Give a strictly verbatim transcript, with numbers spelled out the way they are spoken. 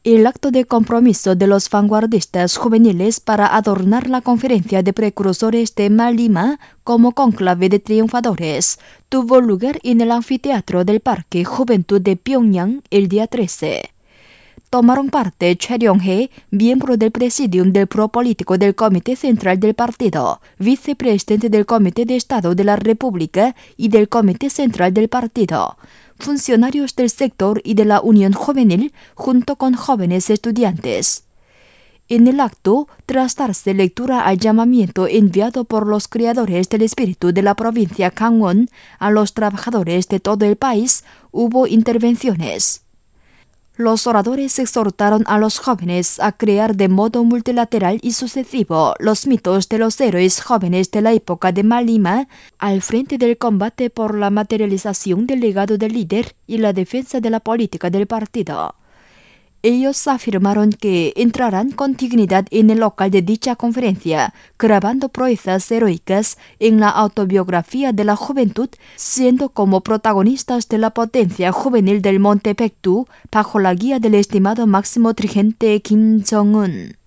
el acto de compromiso de los vanguardistas juveniles para adornar la conferencia de precursores de Malima como cónclave de triunfadores tuvo lugar en el anfiteatro del Parque Juventud de Pyongyang el día trece. Tomaron parte Choi Ryong-hae, miembro del presidium del Pro Político del Comité Central del Partido, vicepresidente del Comité de Estado de la República y del Comité Central del Partido, funcionarios del sector y de la Unión Juvenil, junto con jóvenes estudiantes. En el acto, tras darse lectura al llamamiento enviado por los creadores del espíritu de la provincia Gangwon a los trabajadores de todo el país, hubo intervenciones. Los oradores exhortaron a los jóvenes a crear de modo multilateral y sucesivo los mitos de los héroes jóvenes de la época de Malima al frente del combate por la materialización del legado del líder y la defensa de la política del partido. Ellos afirmaron que entrarán con dignidad en el local de dicha conferencia, grabando proezas heroicas en la autobiografía de la juventud, siendo como protagonistas de la potencia juvenil del Monte Baekdu bajo la guía del estimado máximo dirigente Kim Jong-un.